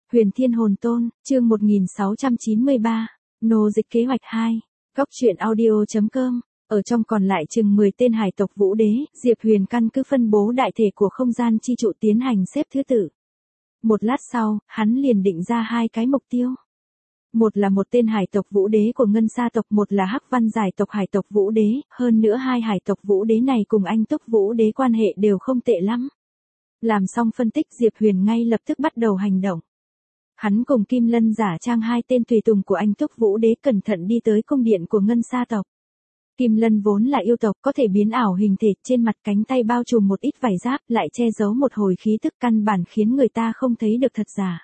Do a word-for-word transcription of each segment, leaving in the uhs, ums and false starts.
Huyền Thiên Hồn Tôn, chương một nghìn sáu trăm chín mươi ba, nô dịch kế hoạch hai, góc truyện audio.com. Ở trong còn lại chừng mười tên hải tộc vũ đế, Diệp Huyền căn cứ phân bố đại thể của không gian chi trụ tiến hành xếp thứ tự. Một lát sau, hắn liền định ra hai cái mục tiêu. Một là một tên hải tộc vũ đế của Ngân Sa tộc, một là Hắc Văn Giải tộc hải tộc vũ đế, hơn nữa hai hải tộc vũ đế này cùng Anh Túc vũ đế quan hệ đều không tệ lắm. Làm xong phân tích, Diệp Huyền ngay lập tức bắt đầu hành động. Hắn cùng Kim Lân giả trang hai tên tùy tùng của Anh Túc vũ đế cẩn thận đi tới cung điện của Ngân Sa tộc. Kim Lân vốn là yêu tộc, có thể biến ảo hình thể, trên mặt cánh tay bao trùm một ít vải giáp, lại che giấu một hồi khí tức căn bản khiến người ta không thấy được thật giả.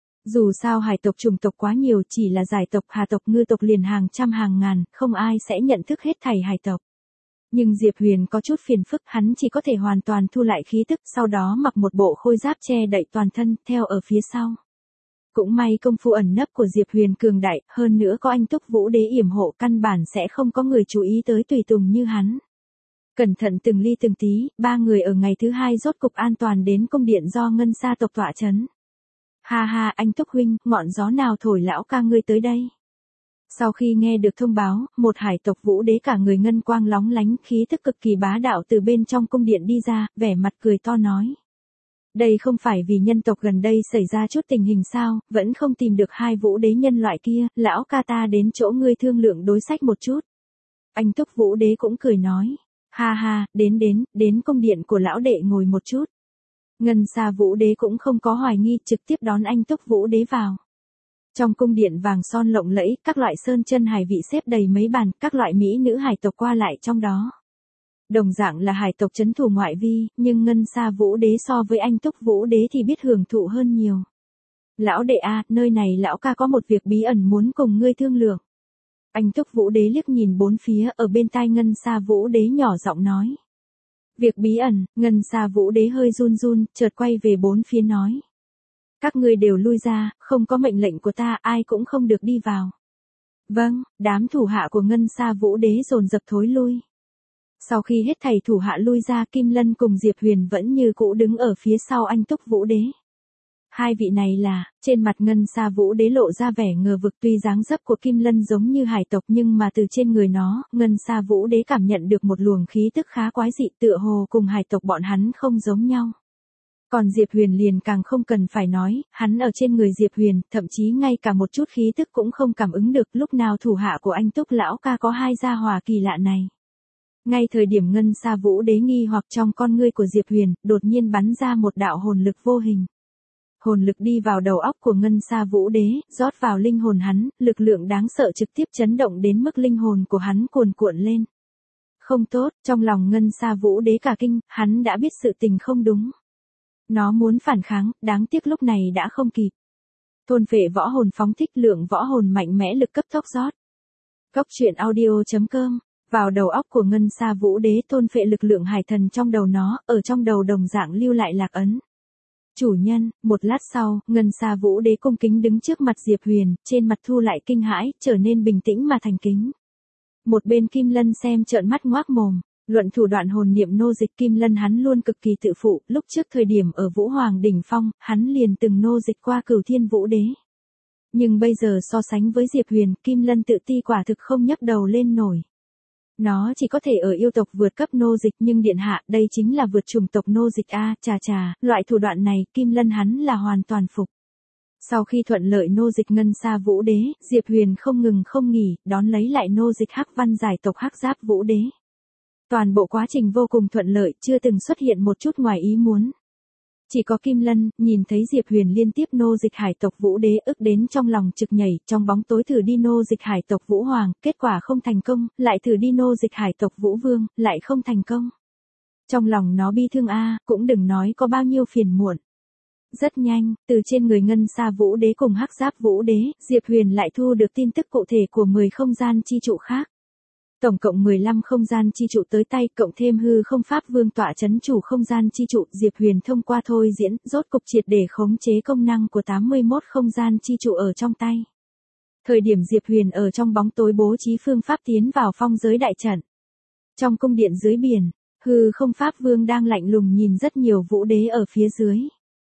Dù sao hải tộc chủng tộc quá nhiều, chỉ là giải tộc, hà tộc, ngư tộc liền hàng trăm hàng ngàn, không ai sẽ nhận thức hết thảy hải tộc. Nhưng Diệp Huyền có chút phiền phức, hắn chỉ có thể hoàn toàn thu lại khí tức, sau đó mặc một bộ khôi giáp che đậy toàn thân, theo ở phía sau. Cũng may công phu ẩn nấp của Diệp Huyền cường đại, hơn nữa có Anh Túc vũ đế yểm hộ, căn bản sẽ không có người chú ý tới tùy tùng như hắn. Cẩn thận từng ly từng tí, ba người ở ngày thứ hai rốt cục an toàn đến cung điện do Ngân Sa tộc tọa trấn. Ha ha, Anh Túc huynh, ngọn gió nào thổi lão ca ngươi tới đây? Sau khi nghe được thông báo, một hải tộc vũ đế cả người ngân quang lóng lánh, khí tức cực kỳ bá đạo từ bên trong cung điện đi ra, vẻ mặt cười to nói. Đây không phải vì nhân tộc gần đây xảy ra chút tình hình sao, vẫn không tìm được hai vũ đế nhân loại kia, lão ca ta đến chỗ ngươi thương lượng đối sách một chút. Anh Túc vũ đế cũng cười nói. Ha ha, đến đến, đến cung điện của lão đệ ngồi một chút. Ngân Sa vũ đế cũng không có hoài nghi, trực tiếp đón Anh Túc vũ đế vào. Trong cung điện vàng son lộng lẫy, các loại sơn chân hải vị xếp đầy mấy bàn, các loại mỹ nữ hải tộc qua lại trong đó. Đồng dạng là hải tộc trấn thủ ngoại vi, nhưng Ngân Sa vũ đế so với Anh Túc vũ đế thì biết hưởng thụ hơn nhiều. Lão đệ a, nơi này lão ca có một việc bí ẩn muốn cùng ngươi thương lượng. Anh Túc vũ đế liếc nhìn bốn phía, ở bên tai Ngân Sa vũ đế nhỏ giọng nói. Việc bí ẩn, Ngân Sa vũ đế hơi run run, chợt quay về bốn phía nói. Các ngươi đều lui ra, không có mệnh lệnh của ta, ai cũng không được đi vào. Vâng, đám thủ hạ của Ngân Sa vũ đế dồn dập thối lui. Sau khi hết thầy thủ hạ lui ra, Kim Lân cùng Diệp Huyền vẫn như cũ đứng ở phía sau Anh Túc vũ đế. Hai vị này là, trên mặt Ngân Sa vũ đế lộ ra vẻ ngờ vực, tuy dáng dấp của Kim Lân giống như hải tộc nhưng mà từ trên người nó, Ngân Sa vũ đế cảm nhận được một luồng khí tức khá quái dị, tựa hồ cùng hải tộc bọn hắn không giống nhau. Còn Diệp Huyền liền càng không cần phải nói, hắn ở trên người Diệp Huyền, thậm chí ngay cả một chút khí tức cũng không cảm ứng được, lúc nào thủ hạ của Anh Túc lão ca có hai gia hỏa kỳ lạ này. Ngay thời điểm Ngân Sa vũ đế nghi hoặc, trong con ngươi của Diệp Huyền, đột nhiên bắn ra một đạo hồn lực vô hình. Hồn lực đi vào đầu óc của Ngân Sa vũ đế, rót vào linh hồn hắn, lực lượng đáng sợ trực tiếp chấn động đến mức linh hồn của hắn cuồn cuộn lên. Không tốt, trong lòng Ngân Sa vũ đế cả kinh, hắn đã biết sự tình không đúng. Nó muốn phản kháng, đáng tiếc lúc này đã không kịp. Thôn phệ võ hồn phóng thích, lượng võ hồn mạnh mẽ lực cấp tốc rót. Góc truyện audio.com. Vào đầu óc của Ngân Sa vũ đế, thôn phệ lực lượng hải thần trong đầu nó, ở trong đầu đồng dạng lưu lại lạc ấn. Chủ nhân, một lát sau, Ngân Sa vũ đế cung kính đứng trước mặt Diệp Huyền, trên mặt thu lại kinh hãi, trở nên bình tĩnh mà thành kính. Một bên Kim Lân xem trợn mắt ngoác mồm. Luận thủ đoạn hồn niệm nô dịch, Kim Lân hắn luôn cực kỳ tự phụ, lúc trước thời điểm ở Vũ Hoàng đỉnh phong, hắn liền từng nô dịch qua Cửu Thiên vũ đế. Nhưng bây giờ so sánh với Diệp Huyền, Kim Lân tự ti quả thực không nhấc đầu lên nổi. Nó chỉ có thể ở yêu tộc vượt cấp nô dịch, nhưng điện hạ, đây chính là vượt chủng tộc nô dịch a, chà chà, loại thủ đoạn này, Kim Lân hắn là hoàn toàn phục. Sau khi thuận lợi nô dịch Ngân Sa vũ đế, Diệp Huyền không ngừng không nghỉ, đón lấy lại nô dịch Hắc Văn Giải tộc Hắc Giáp vũ đế. Toàn bộ quá trình vô cùng thuận lợi, chưa từng xuất hiện một chút ngoài ý muốn. Chỉ có Kim Lân, nhìn thấy Diệp Huyền liên tiếp nô dịch hải tộc vũ đế, ức đến trong lòng trực nhảy, trong bóng tối thử đi nô dịch hải tộc vũ hoàng, kết quả không thành công, lại thử đi nô dịch hải tộc vũ vương, lại không thành công. Trong lòng nó bi thương a, cũng đừng nói có bao nhiêu phiền muộn. Rất nhanh, từ trên người Ngân Sa vũ đế cùng Hắc Giáp vũ đế, Diệp Huyền lại thu được tin tức cụ thể của mười không gian chi trụ khác. Tổng cộng mười lăm không gian chi trụ tới tay, cộng thêm hư không pháp vương tọa chấn chủ không gian chi trụ, Diệp Huyền thông qua thôi diễn, rốt cục triệt để khống chế công năng của tám mươi mốt không gian chi trụ ở trong tay. Thời điểm Diệp Huyền ở trong bóng tối bố trí phương pháp tiến vào phong giới đại trận. Trong cung điện dưới biển, hư không pháp vương đang lạnh lùng nhìn rất nhiều vũ đế ở phía dưới.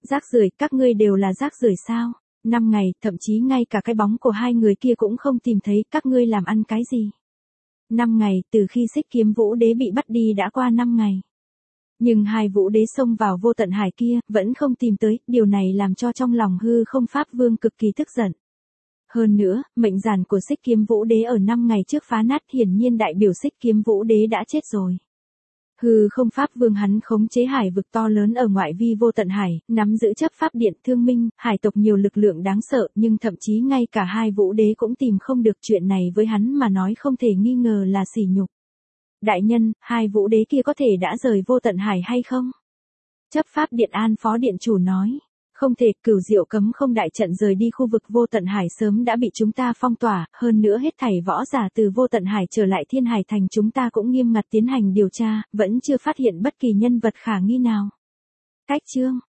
Rác rưởi, các ngươi đều là rác rưởi sao? Năm ngày, thậm chí ngay cả cái bóng của hai người kia cũng không tìm thấy, các ngươi làm ăn cái gì? Năm ngày, từ khi Xích Kiếm Vũ Đế bị bắt đi đã qua năm ngày. Nhưng hai Vũ Đế xông vào Vô Tận Hải kia, vẫn không tìm tới, điều này làm cho trong lòng Hư Không Pháp Vương cực kỳ tức giận. Hơn nữa, mệnh giản của Xích Kiếm Vũ Đế ở năm ngày trước phá nát, hiển nhiên đại biểu Xích Kiếm Vũ Đế đã chết rồi. Hư Không Pháp Vương hắn khống chế hải vực to lớn ở ngoại vi Vô Tận Hải, nắm giữ chấp pháp điện, thương minh, hải tộc nhiều lực lượng đáng sợ, nhưng thậm chí ngay cả hai Vũ Đế cũng tìm không được, chuyện này với hắn mà nói không thể nghi ngờ là sỉ nhục. Đại nhân, hai Vũ Đế kia có thể đã rời Vô Tận Hải hay không? Chấp pháp điện An Phó Điện Chủ nói. Không thể, Cửu Diệu cấm không đại trận rời đi khu vực Vô Tận Hải sớm đã bị chúng ta phong tỏa, hơn nữa hết thảy võ giả từ Vô Tận Hải trở lại Thiên Hải Thành chúng ta cũng nghiêm ngặt tiến hành điều tra, vẫn chưa phát hiện bất kỳ nhân vật khả nghi nào. Cách chương